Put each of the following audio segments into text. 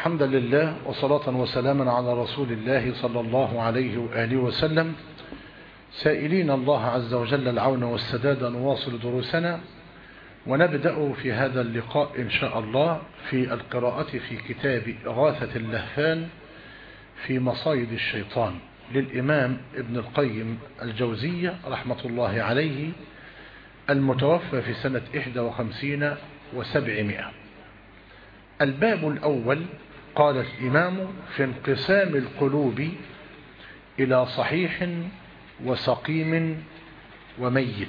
الحمد لله وصلاة وسلاما على رسول الله صلى الله عليه وآله وسلم، سائلين الله عز وجل العون والسداد. نواصل دروسنا ونبدأ في هذا اللقاء إن شاء الله في القراءة في كتاب إغاثة اللهفان في مصايد الشيطان للإمام ابن القيم الجوزية رحمة الله عليه، المتوفى في سنة 51 و700. الباب الأول قال الإمام في انقسام القلوب إلى صحيح وسقيم وميت.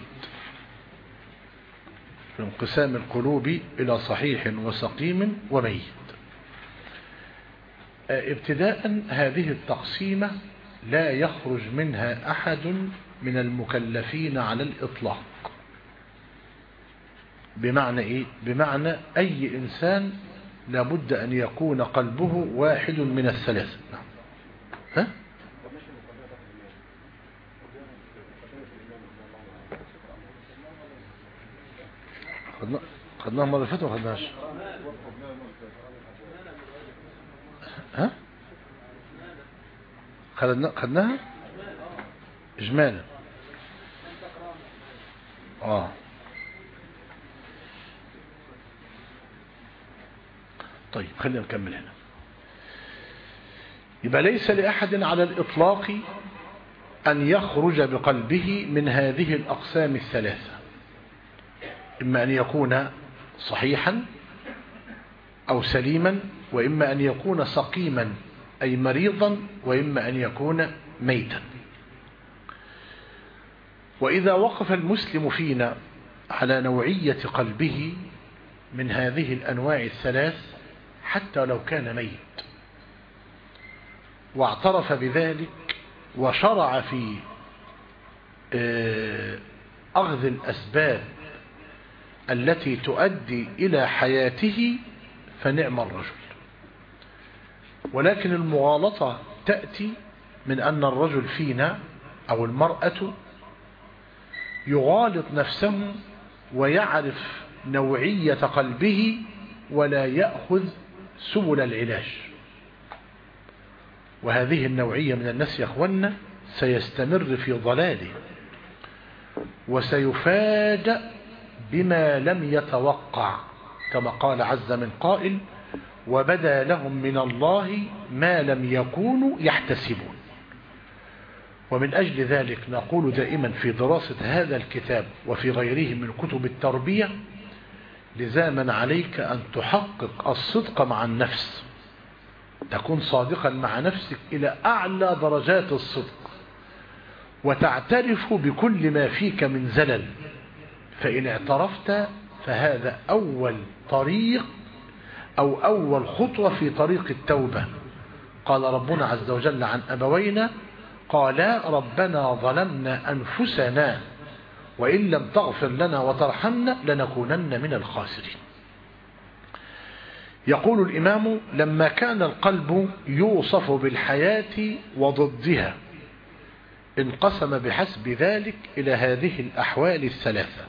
في انقسام القلوب إلى صحيح وسقيم وميت. ابتداء هذه التقسيمة لا يخرج منها أحد من المكلفين على الإطلاق. بمعنى إيه؟ بمعنى أي إنسان لابد أن يكون قلبه واحد من الثلاثة. ها؟ خدناها مرة فاتت ولا خدناهاش؟ ها؟ خدناها إجمالا. طيب خلينا نكمل هنا. يبقى ليس لأحد على الإطلاق أن يخرج بقلبه من هذه الأقسام الثلاثة، إما أن يكون صحيحا أو سليما، وإما أن يكون سقيما أي مريضا، وإما أن يكون ميتا. وإذا وقف المسلم فينا على نوعية قلبه من هذه الأنواع الثلاث حتى لو كان ميت، واعترف بذلك وشرع في أخذ الأسباب التي تؤدي إلى حياته، فنعم الرجل. ولكن المغالطة تأتي من أن الرجل فينا أو المرأة يغالط نفسه ويعرف نوعية قلبه ولا يأخذ سبل العلاج. وهذه النوعية من الناس يا أخوانا سيستمر في ضلاله، وسيفاجأ بما لم يتوقع، كما قال عز من قائل: وبدا لهم من الله ما لم يكونوا يحتسبون. ومن أجل ذلك نقول دائما في دراسة هذا الكتاب وفي غيره من كتب التربية: لزاما عليك أن تحقق الصدق مع النفس، تكون صادقا مع نفسك إلى أعلى درجات الصدق، وتعترف بكل ما فيك من زلل. فإن اعترفت فهذا أول طريق أو أول خطوة في طريق التوبة. قال ربنا عز وجل عن أبوينا: قالا ربنا ظلمنا أنفسنا وإن لم تغفر لنا وترحمنا لنكونن من الخاسرين. يقول الإمام: لما كان القلب يوصف بالحياة وضدها انقسم بحسب ذلك إلى هذه الأحوال الثلاثة.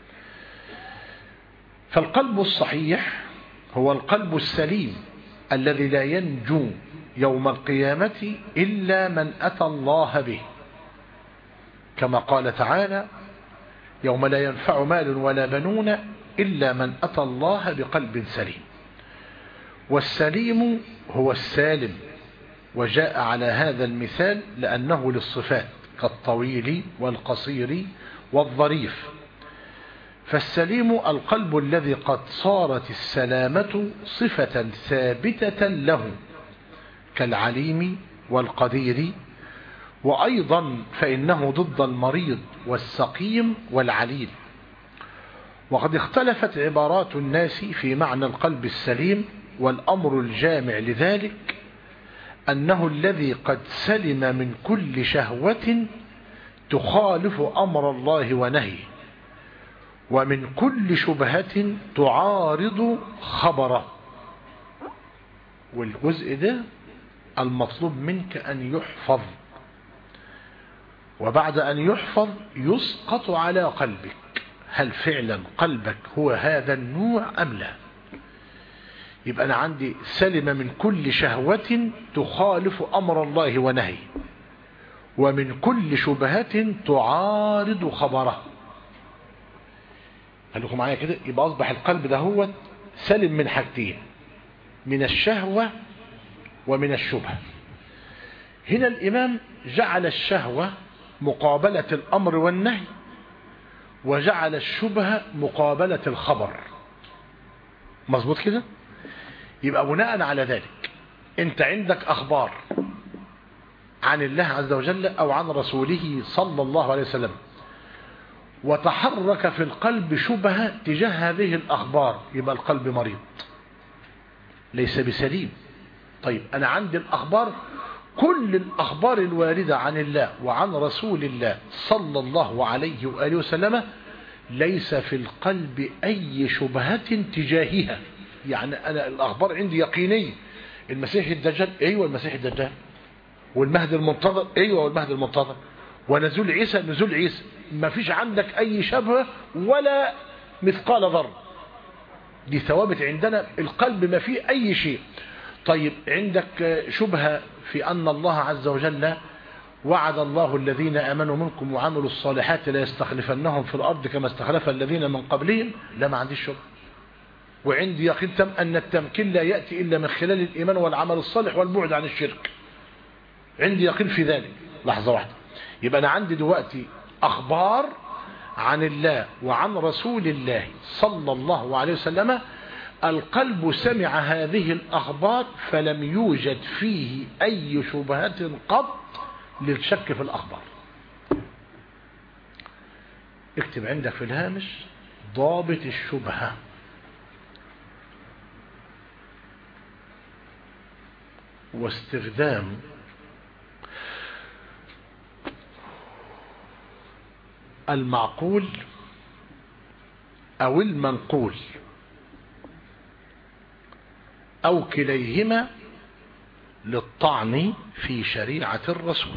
فالقلب الصحيح هو القلب السليم الذي لا ينجو يوم القيامة إلا من أتى الله به، كما قال تعالى: يوم لا ينفع مال ولا بنون إلا من أتى الله بقلب سليم. والسليم هو السالم، وجاء على هذا المثال لأنه للصفات كالطويل والقصير والظريف. فالسليم القلب الذي قد صارت السلامة صفة ثابتة له، كالعليم والقدير. وأيضا فإنه ضد المريض والسقيم والعليل. وقد اختلفت عبارات الناس في معنى القلب السليم، والأمر الجامع لذلك أنه الذي قد سلم من كل شهوة تخالف أمر الله ونهيه، ومن كل شبهة تعارض خبره. والجزء ده المطلوب منك أن يحفظ، وبعد أن يحفظ يسقط على قلبك: هل فعلا قلبك هو هذا النوع أم لا؟ يبقى أنا عندي سلم من كل شهوة تخالف أمر الله ونهيه، ومن كل شبهة تعارض خبره. خليكم معايا كده. يبقى أصبح القلب ده هو سلم من حاجتين، من الشهوة ومن الشبهة. هنا الإمام جعل الشهوة مقابلة الأمر والنهي، وجعل الشبهة مقابلة الخبر. مظبوط كده؟ يبقى بناء على ذلك انت عندك أخبار عن الله عز وجل أو عن رسوله صلى الله عليه وسلم، وتحرك في القلب شبهة تجاه هذه الأخبار، يبقى القلب مريض ليس بسليم. طيب أنا عندي الأخبار، كل الأخبار الواردة عن الله وعن رسول الله صلى الله عليه وآله وسلم ليس في القلب أي شبهة تجاهها. يعني أنا الأخبار عندي يقينية، المسيح الدجال، أيوة المسيح الدجال، والمهد المنتظر، أيوة والمهد المنتظر، ونزول عيسى، نزول عيسى. ما فيش عندك أي شبهة ولا مثقال ذرة، دي ثوابت عندنا. القلب ما فيه أي شيء. طيب عندك شبهة في أن الله عز وجل وعد الله الذين آمنوا منكم وعملوا الصالحات لا يستخلفنهم في الأرض كما استخلف الذين من قبلهم، لا ما عنديش شبهة. وعندي يقين تام أن التمكين لا يأتي إلا من خلال الإيمان والعمل الصالح والبعد عن الشرك، عندي يقين في ذلك. لحظة واحدة. يبقى أنا عندي دلوقتي أخبار عن الله وعن رسول الله صلى الله عليه وسلم، القلب سمع هذه الأخبار فلم يوجد فيه أي شبهة قط للشك في الأخبار. اكتب عندك في الهامش ضابط الشبهة. واستخدام المعقول أو المنقول أو كليهما للطعن في شريعة الرسول.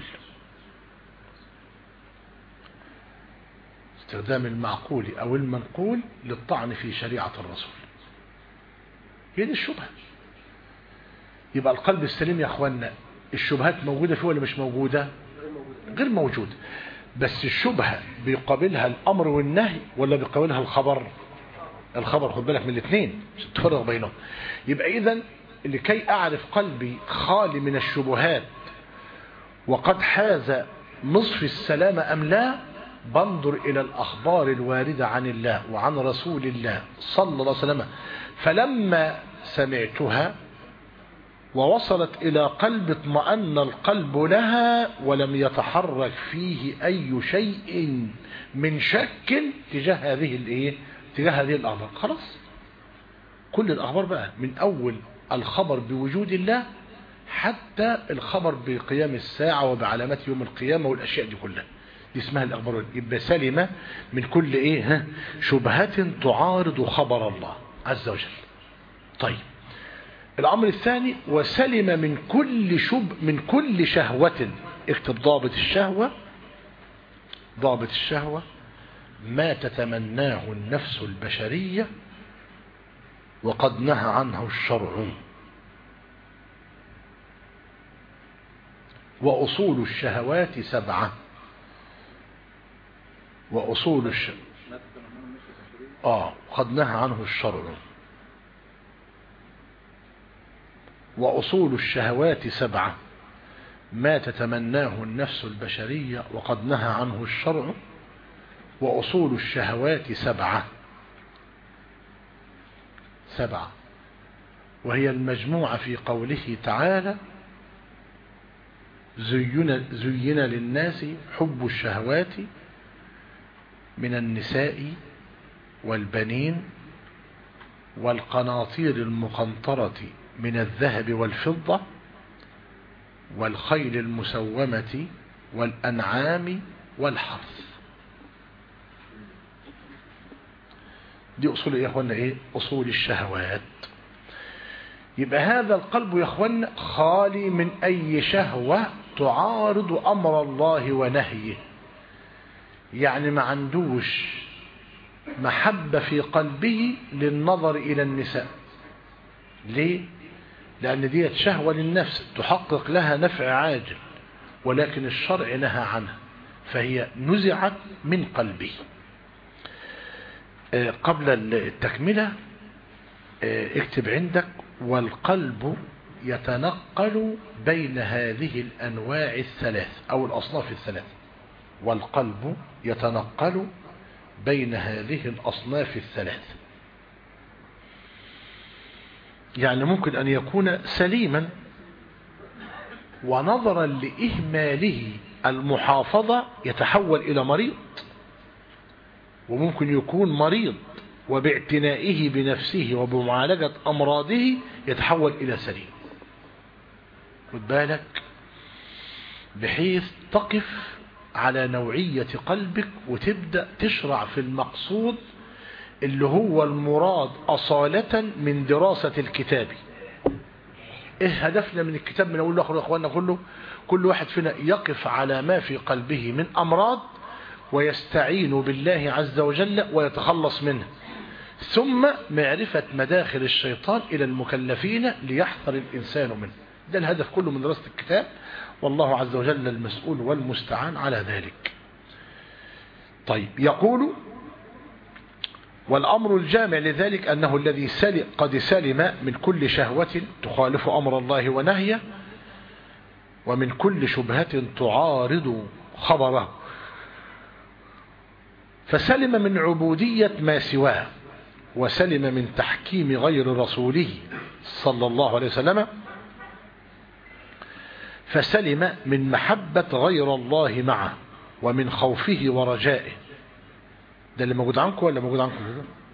استخدام المعقول أو المنقول للطعن في شريعة الرسول، هي دي الشبهة. يبقى القلب السليم يا أخوانا الشبهات موجودة فيه ولا مش موجودة؟ غير موجودة. بس الشبهة بيقابلها الأمر والنهي ولا بيقابلها الخبر؟ الخبر. خد بالك من الاثنين عشان تفرق بينهم. يبقى إذن لكي أعرف قلبي خالي من الشبهات وقد حاز نصف السلام أم لا، بنظر إلى الأخبار الواردة عن الله وعن رسول الله صلى الله عليه وسلم، فلما سمعتها ووصلت إلى قلب اطمأن القلب لها ولم يتحرك فيه أي شيء من شك تجاه هذه الأخبار، خلاص. كل الأخبار بقى من أول الخبر بوجود الله حتى الخبر بقيام الساعة وبعلامات يوم القيامة والأشياء دي كلها، دي اسمها الأخبار. يبقى سلمة من كل شبهات تعارض خبر الله عز وجل. طيب الأمر الثاني وسلم من كل شهوة. اكتب ضابط الشهوة. ضابط الشهوة ما تتمناه النفس البشرية وقد نهى عنه الشرع. وأصول الشهوات 7. وأصول قد نهى عنه الشرع. وأصول الشهوات 7 ما تتمناه النفس البشرية وقد نهى عنه الشرع. وأصول الشهوات 7 وهي المجموعة في قوله تعالى زين للناس حب الشهوات من النساء والبنين والقناطير المقنطرة من الذهب والفضة والخيل المسومة والأنعام والحرث. دي أصول يا أخوانا أصول الشهوات. يبقى هذا القلب يا أخوانا خالي من أي شهوة تعارض أمر الله ونهيه. يعني ما عندوش محبة في قلبه للنظر إلى النساء، ليه؟ لأن دي شهوة للنفس تحقق لها نفع عاجل، ولكن الشرع نهى عنها، فهي نزعت من قلبه. قبل التكملة اكتب عندك: والقلب يتنقل بين هذه الأنواع الثلاث أو الأصناف الثلاث. والقلب يتنقل بين هذه الأصناف الثلاث، يعني ممكن أن يكون سليما ونظرا لإهماله المحافظة يتحول إلى مريض، وممكن يكون مريض وباعتنائه بنفسه وبمعالجة أمراضه يتحول إلى سليم. خد بالك بحيث تقف على نوعية قلبك وتبدأ تشرع في المقصود اللي هو المراد أصالة من دراسة الكتاب. ايه هدفنا من الكتاب من اول لاخر يا اخواننا؟ كل واحد فينا يقف على ما في قلبه من امراض ويستعين بالله عز وجل ويتخلص منه، ثم معرفة مداخل الشيطان الى المكلفين ليحذر الانسان منه. ده الهدف كله من دراسة الكتاب، والله عز وجل المسؤول والمستعان على ذلك. طيب، يقول: والأمر الجامع لذلك أنه الذي قد سلم من كل شهوة تخالف أمر الله ونهيه، ومن كل شبهة تعارض خبره، فسلم من عبودية ما سواه، وسلم من تحكيم غير رسوله صلى الله عليه وسلم، فسلم من محبة غير الله معه، ومن خوفه ورجائه. ده اللي موجود عنكم ولا موجود عنكم؟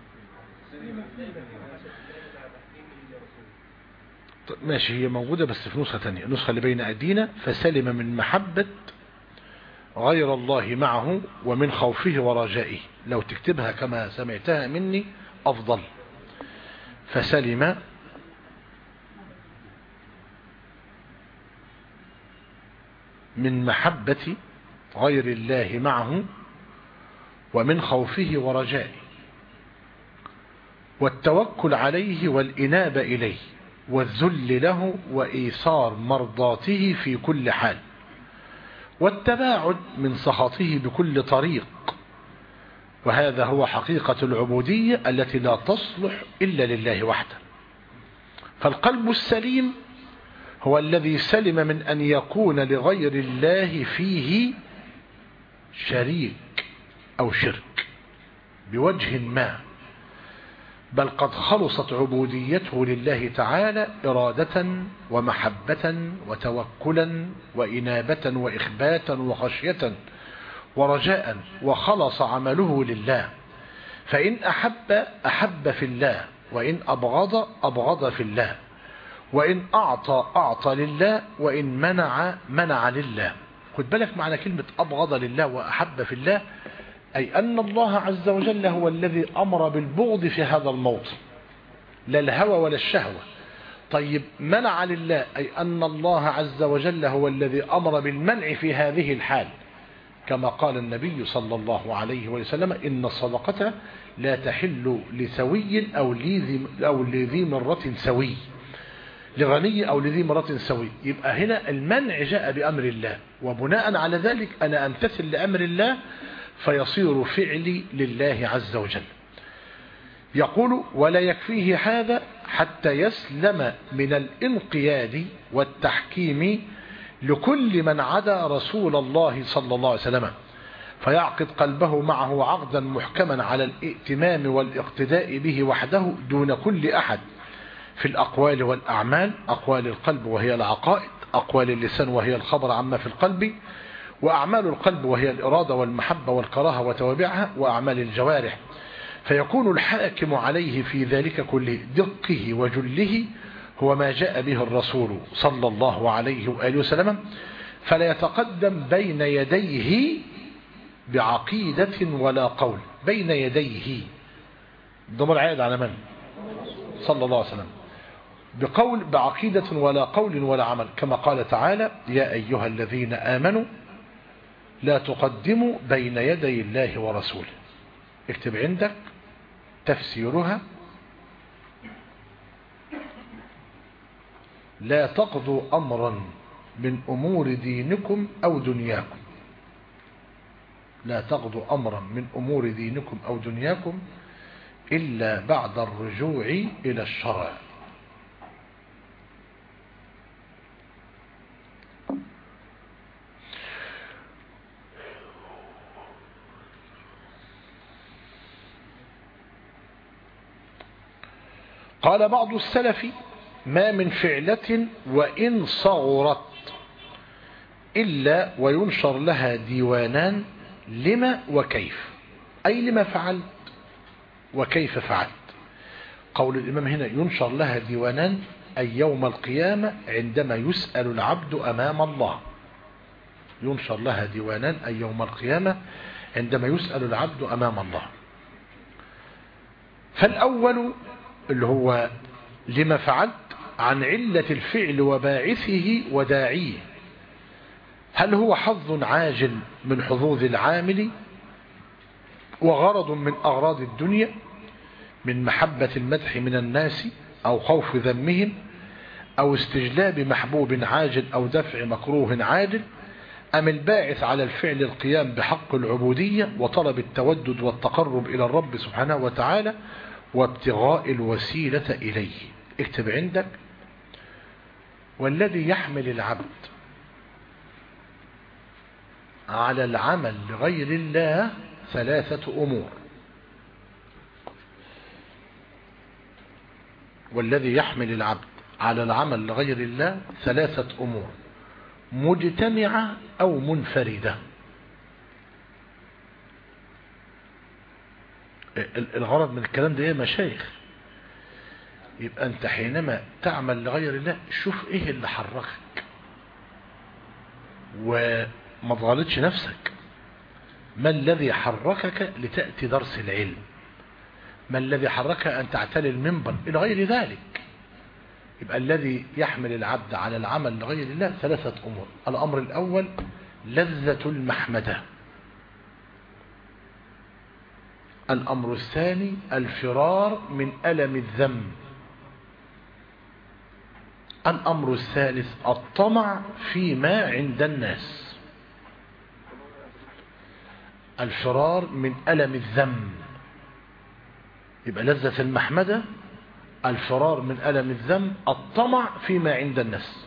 ماشي، هي موجودة بس في نسخة تانية، النسخة اللي بين أيدينا: فسلم من محبة غير الله معه ومن خوفه ورجائه. لو تكتبها كما سمعتها مني أفضل: فسلم من محبة غير الله معه ومن خوفه ورجائه، والتوكل عليه والإنابة إليه، والذل له وإيثار مرضاته في كل حال، والتباعد من سخطه بكل طريق. وهذا هو حقيقة العبودية التي لا تصلح إلا لله وحده. فالقلب السليم هو الذي سلم من أن يكون لغير الله فيه شريك أو شرك بوجه ما، بل قد خلصت عبوديته لله تعالى إرادة ومحبة وتوكلا وإنابة وإخباتا وخشية ورجاء، وخلص عمله لله. فإن أحب أحب في الله، وإن أبغض أبغض في الله، وإن أعطى أعطى لله، وإن منع منع لله. خد بالك معنى كلمة أبغض لله وأحب في الله، أي أن الله عز وجل هو الذي أمر بالبغض في هذا الموطن، لا الهوى ولا الشهوة. طيب، منع لله أي أن الله عز وجل هو الذي أمر بالمنع في هذه الحال، كما قال النبي صلى الله عليه وسلم: إن الصدقة لا تحل لسوي أو لذي مرة سوي، لغني أو لذي مرة سوي. يبقى هنا المنع جاء بأمر الله، وبناء على ذلك أنا أمتثل لأمر الله فيصير فعلي لله عز وجل. يقول: ولا يكفيه هذا حتى يسلم من الانقياد والتحكيم لكل من عدا رسول الله صلى الله عليه وسلم، فيعقد قلبه معه عقدا محكما على الائتمام والاقتداء به وحده دون كل أحد في الأقوال والأعمال: أقوال القلب وهي العقائد، أقوال اللسان وهي الخبر عما في القلب، وأعمال القلب وهي الإرادة والمحبة والكراهة وتوابعها، وأعمال الجوارح. فيكون الحاكم عليه في ذلك كله دقه وجله هو ما جاء به الرسول صلى الله عليه وآله وسلم، فلا يتقدم بين يديه بعقيدة ولا قول. بين يديه ضمير عائد على من؟ صلى الله عليه وسلم. بقول بعقيدة ولا قول ولا عمل، كما قال تعالى: يا أيها الذين آمنوا لا تقدموا بين يدي الله ورسوله. اكتب عندك تفسيرها: لا تقضوا أمرا من أمور دينكم أو دنياكم، لا تقضوا أمرا من أمور دينكم أو دنياكم إلا بعد الرجوع إلى الشرع. قال بعض السلف: ما من فعلة وإن صغرت إلا وينشر لها ديوانان لما وكيف، أي لما فعلت وكيف فعلت. قول الإمام هنا ينشر لها ديوانان، أي يوم القيامة عندما يسأل العبد أمام الله، ينشر لها ديوانان أي يوم القيامة عندما يسأل العبد أمام الله. فالأول اللي هو لما فعلت عن علة الفعل وباعثه وداعيه، هل هو حظ عاجل من حظوظ العامل وغرض من أغراض الدنيا من محبة المدح من الناس أو خوف ذمهم أو استجلاب محبوب عاجل أو دفع مكروه عاجل، أم الباعث على الفعل القيام بحق العبودية وطلب التودد والتقرب إلى الرب سبحانه وتعالى وابتغاء الوسيلة إليه. اكتب عندك: والذي يحمل العبد على العمل لغير الله ثلاثة أمور. والذي يحمل العبد على العمل لغير الله ثلاثة أمور: مجتمعة أو منفردة. الغرض من الكلام ده يا مشايخ، يبقى أنت حينما تعمل لغير الله شوف إيه اللي حركك وما تغلطش نفسك. ما الذي حركك لتأتي درس العلم؟ ما الذي حركك أن تعتلي المنبر إلى غير ذلك؟ يبقى الذي يحمل العبد على العمل لغير الله ثلاثة أمور: الأمر الأول لذة المحمدة، الأمر الثاني الفرار من ألم الذنب، الأمر الثالث الطمع فيما عند الناس. الفرار من ألم الذنب يبقى لذة المحمدة، الفرار من ألم الذنب، الطمع فيما عند الناس.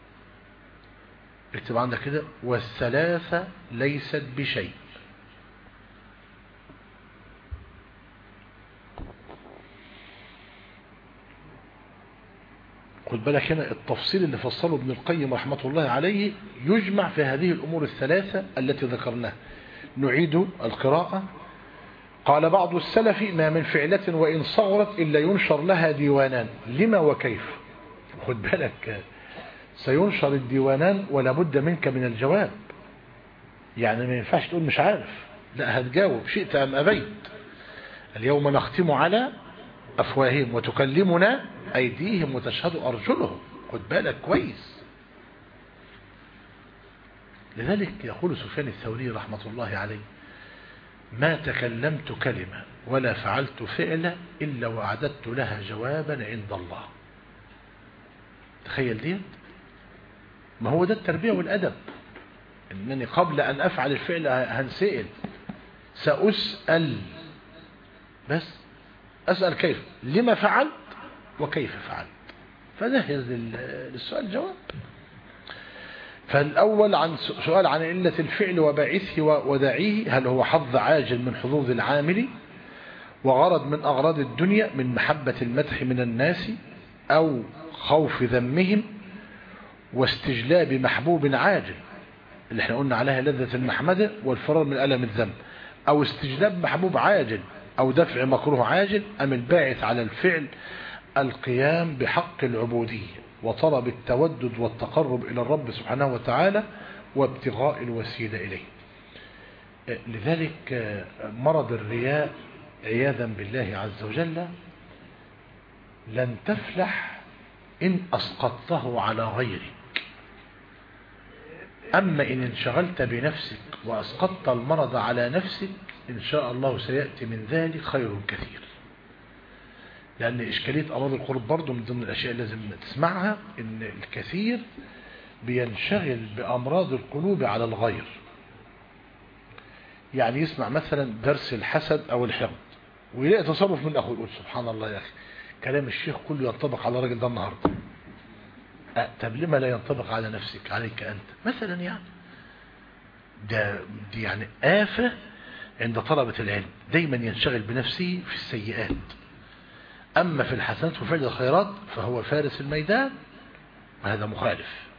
اكتب عندك كده: والثلاثة ليست بشيء. خد بالك هنا التفصيل اللي فصله ابن القيم رحمة الله عليه يجمع في هذه الأمور الثلاثة التي ذكرناها. نعيد القراءة. قال بعض السلف: ما من فعلة وإن صغرت إلا ينشر لها ديوانان لما وكيف. خد بالك سينشر الديوانان ولا بد منك من الجواب، يعني ما ينفعش تقول مش عارف، لا هتجاوب شئت أم أبيت. اليوم نختم على أفواههم وتكلمنا أيديهم وتشهد أرجلهم. خد بالك كويس. لذلك يقول سفيان الثوري رحمة الله عليه: ما تكلمت كلمة ولا فعلت فعلا إلا وأعددت لها جوابا عند الله. تخيل دي، ما هو ده التربية والأدب، إنني قبل أن أفعل الفعل هنسئل، سأسأل، بس أسأل كيف، لما فعلت وكيف فعلت، فنهز للسؤال جواب. فالأول عن سؤال عن علة الفعل وباعثه وداعيه، هل هو حظ عاجل من حظوظ العامل وغرض من أغراض الدنيا من محبة المدح من الناس أو خوف ذمهم واستجلاب محبوب عاجل اللي احنا قلنا عليها لذة المحمدة والفرار من ألم الذنب، أو استجلاب محبوب عاجل أو دفع مكروه عاجل، أم الباعث على الفعل القيام بحق العبودية وطلب التودد والتقرب إلى الرب سبحانه وتعالى وابتغاء الوسيلة إليه. لذلك مرض الرياء عياذا بالله عز وجل لن تفلح إن أسقطته على غيرك. أما إن انشغلت بنفسك وأسقطت المرض على نفسك إن شاء الله سيأتي من ذلك خير كثير. لأن إشكالية أمراض القلوب برضو من ضمن الأشياء اللي لازم تسمعها، إن الكثير بينشغل بأمراض القلوب على الغير. يعني يسمع مثلا درس الحسد أو الحقد ويلاقي تصرف من أخوه يقول سبحان الله يا أخي، كلام الشيخ كله ينطبق على الراجل ده النهاردة. طب لما لا ينطبق على نفسك، عليك أنت مثلا؟ يعني دي يعني آفة عند طلبة العلم، دايما ينشغل بنفسه في السيئات، أما في الحسنات وفعل الخيرات فهو فارس الميدان، وهذا مخالف.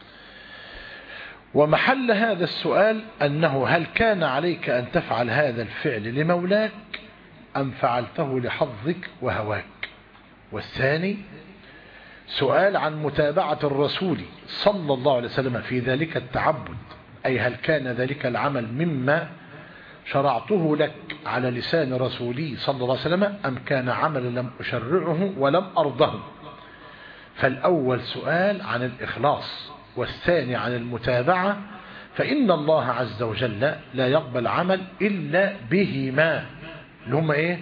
ومحل هذا السؤال أنه هل كان عليك أن تفعل هذا الفعل لمولاك أم فعلته لحظك وهواك؟ والثاني سؤال عن متابعة الرسول صلى الله عليه وسلم في ذلك التعبد، أي هل كان ذلك العمل مما شرعته لك على لسان رسولي صلى الله عليه وسلم أم كان عمل لم أشرعه ولم أرضه؟ فالأول سؤال عن الإخلاص، والثاني عن المتابعة، فإن الله عز وجل لا يقبل عمل إلا بهما، اللي هم إيه؟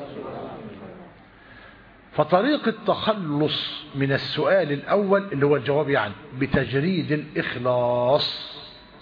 فطريق التخلص من السؤال الأول اللي هو الجواب يعني بتجريد الإخلاص.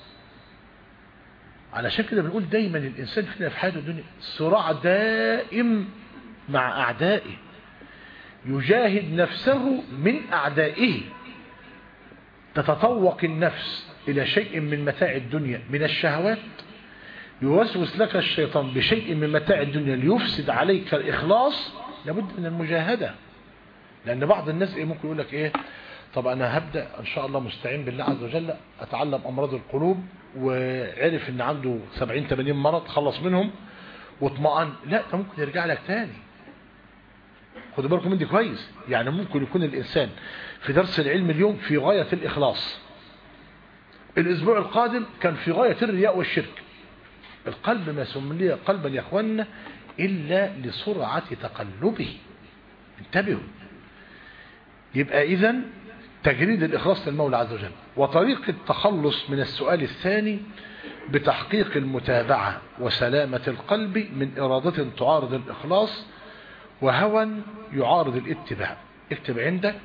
علشان كده بنقول دايما الإنسان فينا في حياته الدنيا صراع دائم مع أعدائه، يجاهد نفسه من أعدائه. تتطوق النفس إلى شيء من متاع الدنيا من الشهوات، يوسوس لك الشيطان بشيء من متاع الدنيا ليفسد عليك الإخلاص، لابد من المجاهدة. لأن بعض الناس ممكن يقول لك طب أنا هبدأ إن شاء الله مستعين بالله عز وجل أتعلم أمراض القلوب، وعرف إن عنده 70-80 مرض خلص منهم واطمئن. لا، ده ممكن يرجع لك تاني. خدوا بالكم من دي كويس. يعني ممكن يكون الإنسان في درس العلم اليوم في غاية الإخلاص، الأسبوع القادم كان في غاية الرياء والشرك. القلب ما سمي قلبا يا أخوانا إلا لسرعة تقلبه. انتبهوا. يبقى إذن تجريد الإخلاص للمولى عز وجل، وطريق التخلص من السؤال الثاني بتحقيق المتابعة وسلامة القلب من إرادة تعارض الإخلاص وهوى يعارض الاتباع. اكتب عندك: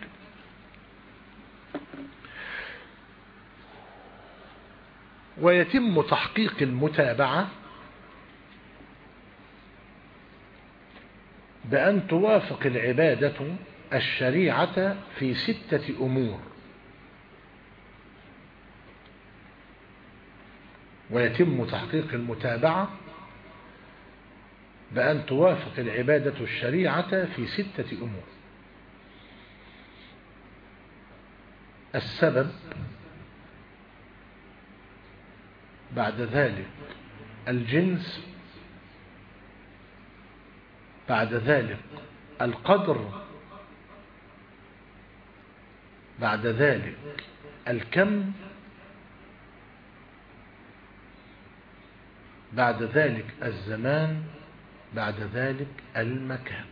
ويتم تحقيق المتابعة بأن توافق العبادة الشريعة في 6 أمور. ويتم تحقيق المتابعة بأن توافق العبادة الشريعة في 6 أمور. السبب، بعد ذلك الجنس، بعد ذلك القدر، بعد ذلك الكم، بعد ذلك الزمان، بعد ذلك المكان.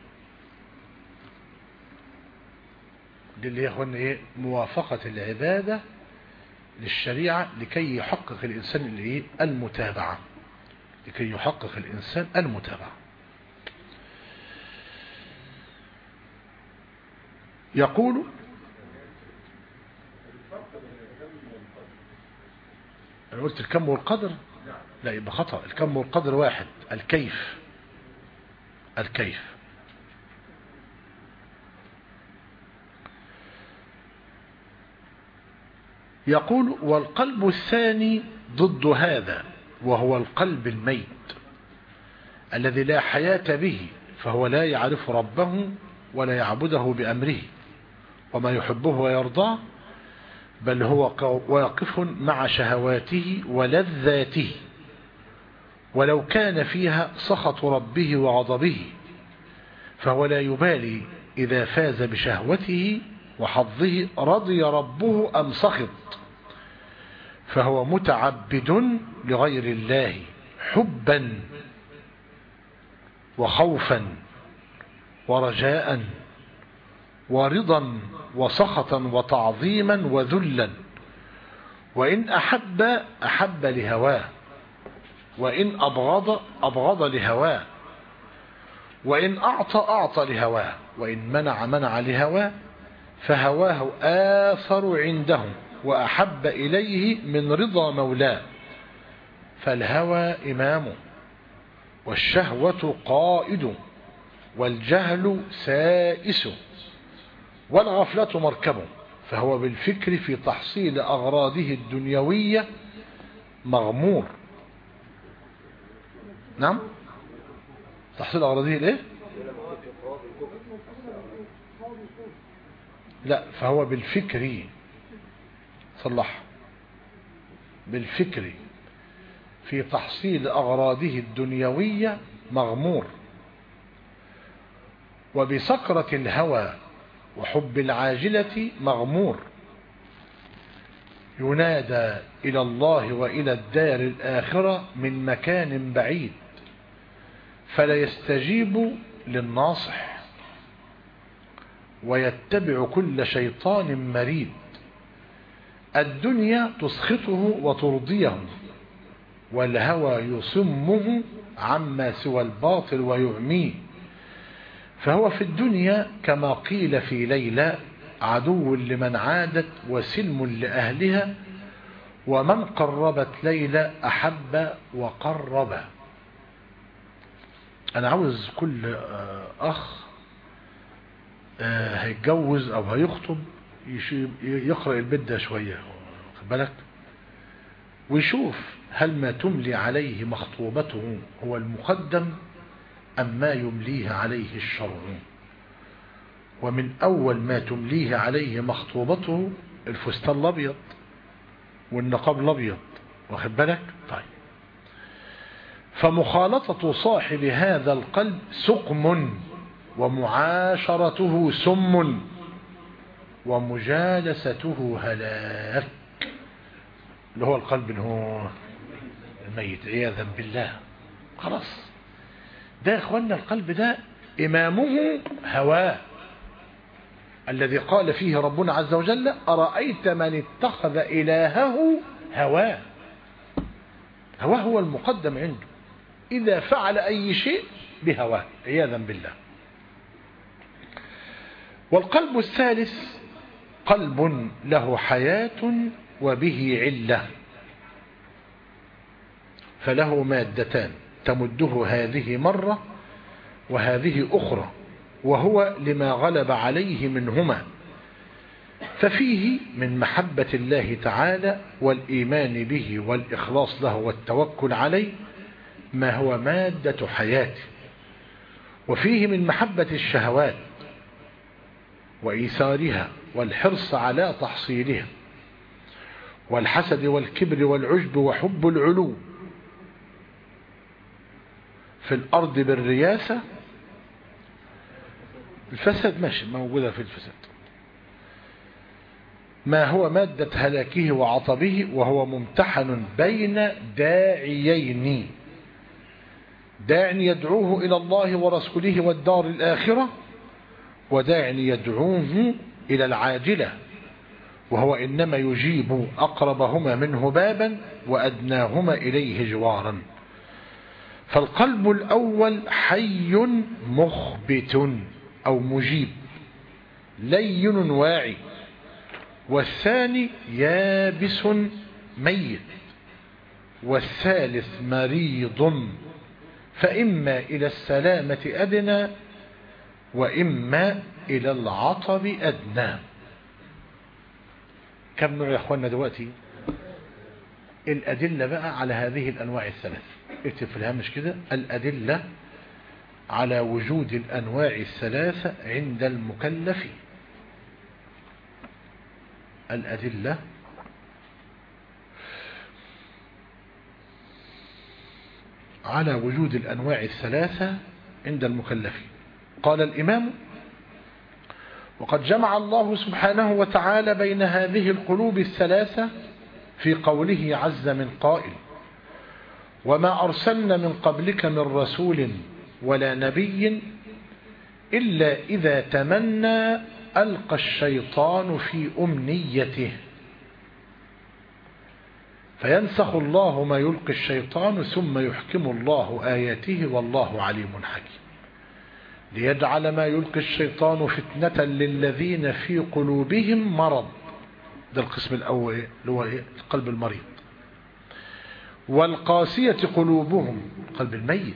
دي اللي هي موافقة العبادة للشريعة لكي يحقق الإنسان المتابعة، لكي يحقق الإنسان المتابعة. يقول: أنا قلت الكم والقدر؟ لا، يبقى خطأ. الكم والقدر واحد. الكيف، الكيف. يقول: والقلب الثاني ضد هذا، وهو القلب الميت الذي لا حياة به، فهو لا يعرف ربه ولا يعبده بأمره وما يحبه ويرضاه، بل هو واقف مع شهواته ولذاته، ولو كان فيها سخط ربه وغضبه، فهو لا يبالي إذا فاز بشهوته وحظه رضي ربه أم سخط، فهو متعبد لغير الله حبا وخوفا ورجاء ورضا وسخطا وتعظيما وذلا، وإن أحب أحب لهواه، وإن أبغض أبغض لهواه، وإن أعطى لهواه، وإن منع لهواه، فهواه آثر عنده وأحب إليه من رضا مولاه. فالهوى إمامه، والشهوة قائد، والجهل سائس، والغفلة مركبه. فهو بالفكر في تحصيل أغراضه الدنيوية مغمور. نعم، تحصيل أغراضه الايه؟ لا، فهو بالفكر، صلح، بالفكر في تحصيل أغراضه الدنيوية مغمور، وبسكرة الهوى وحب العاجلة مغمور، ينادى إلى الله وإلى الدار الآخرة من مكان بعيد، فلا يستجيب للناصح، ويتبع كل شيطان مريد. الدنيا تسخطه وترضيه، والهوى يصمه عما سوى الباطل ويعميه. فهو في الدنيا كما قيل في ليلى عدو لمن عادت وسلم لأهلها، ومن قربت ليلى أحب وقرب. أنا عاوز كل أخ هيتجوز أو هيخطب يقرأ البيت ده شوية، خد بالك، ويشوف هل ما تملي عليه مخطوبته هو المقدم أم ما يمليه عليه الشرع. ومن أول ما تمليه عليه مخطوبته الفستان الأبيض والنقاب الأبيض، واخد بالك. طيب، فمخالطة صاحب هذا القلب سقم، ومعاشرته سم، ومجالسته هلاك، اللي هو القلب اللي هو الميت عياذا بالله. خلاص، ده يا اخوانا القلب ده إمامه هواه، الذي قال فيه ربنا عز وجل: أرأيت من اتخذ إلهه هواه. هواه هو المقدم عنده، إذا فعل أي شيء بهواه عياذا بالله. والقلب الثالث قلب له حياة وبه علة، فله مادتان تمده هذه مرة وهذه أخرى، وهو لما غلب عليه منهما. ففيه من محبة الله تعالى والإيمان به والإخلاص له والتوكل عليه ما هو مادة حياته، وفيه من محبة الشهوات وإيثارها والحرص على تحصيلها، والحسد والكبر والعجب وحب العلو في الأرض بالرياسة. الفساد ماشي موجودة في الفساد، ما هو مادة هلاكه وعطبه، وهو ممتحن بين داعيين: داع يدعوه إلى الله ورسوله والدار الآخرة، وداع يدعوه إلى العاجلة، وهو إنما يجيب أقربهما منه بابا وأدناهما إليه جوارا. فالقلب الأول حي مخبت أو مجيب لين واعي، والثاني يابس ميت، والثالث مريض، فإما إلى السلامة أدنى وإما إلى العطب أدنى. كم نوع يا أخوانا دلوقتي؟ الأدلة بقى على هذه الأنواع الثلاث، اكتب في الهامش كده: الأدلة على وجود الأنواع الثلاثة عند المكلف. الأدلة على وجود الأنواع الثلاثة عند المكلف. قال الإمام: وقد جمع الله سبحانه وتعالى بين هذه القلوب الثلاثة في قوله عز من قائل: وما أرسلنا من قبلك من رسول ولا نبي إلا إذا تمنى ألقى الشيطان في أمنيته فينسخ الله ما يلقي الشيطان ثم يحكم الله آياته والله عليم حكيم. ليجعل ما يلقي الشيطان فتنة للذين في قلوبهم مرض. ده القسم الأول اللي هو القلب المريض. والقاسية قلوبهم، القلب الميت.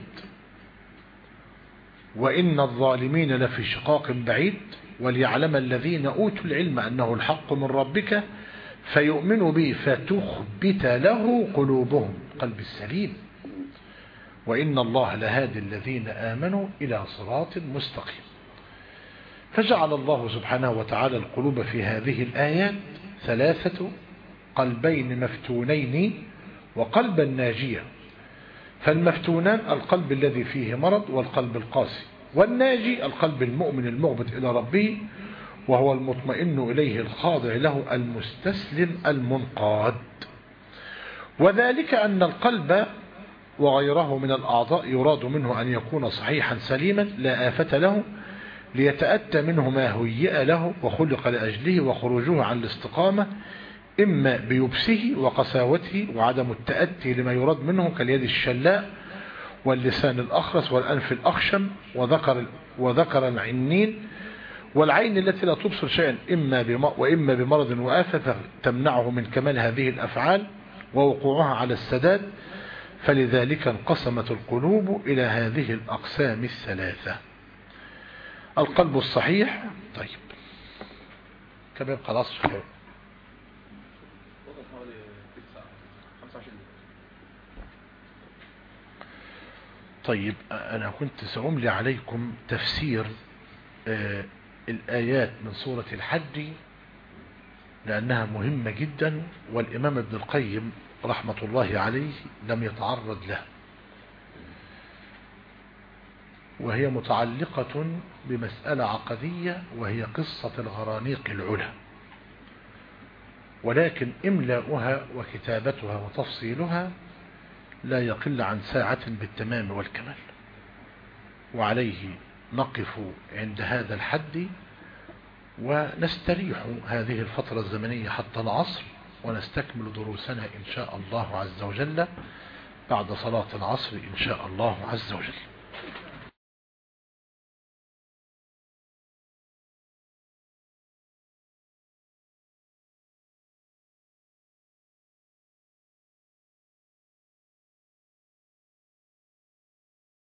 وإن الظالمين لفي شقاق بعيد. وليعلم الذين أوتوا العلم أنه الحق من ربك فيؤمنوا به فتخبت له قلوبهم، قلب السليم. وإن الله لهادي الذين آمنوا إلى صراط مستقيم. فجعل الله سبحانه وتعالى القلوب في هذه الآيات 3 قلبين مفتونين وقلبا ناجيا. فالمفتونان القلب الذي فيه مرض والقلب القاسي، والناجي القلب المؤمن المغبط إلى ربه وهو المطمئن إليه الخاضع له المستسلم المنقاد. وذلك أن القلب وغيره من الأعضاء يراد منه أن يكون صحيحا سليما لا آفة له، ليتأتى منه ما هيئ له وخلق لأجله، وخروجه عن الاستقامة إما بيبسه وقساوته وعدم التأتي لما يراد منه كاليد الشلاء واللسان الأخرس والأنف الأخشم وذكر العنين والعين التي لا تبصر شيئا وإما بمرض وآفة تمنعه من كمال هذه الأفعال ووقوعها على السداد. فلذلك انقسمت القلوب إلى هذه الأقسام 3. القلب الصحيح. طيب كمان خلاص. طيب أنا كنت سأملي عليكم تفسير الآيات من سورة الحج لأنها مهمة جدا، والإمام ابن القيم رحمة الله عليه لم يتعرض له، وهي متعلقة بمسألة عقدية وهي قصة الغرانيق العلا، ولكن إملاؤها وكتابتها وتفصيلها لا يقل عن ساعة بالتمام والكمال، وعليه نقف عند هذا الحد ونستريح هذه الفترة الزمنية حتى العصر، ونستكمل دروسنا إن شاء الله عز وجل بعد صلاة العصر إن شاء الله عز وجل.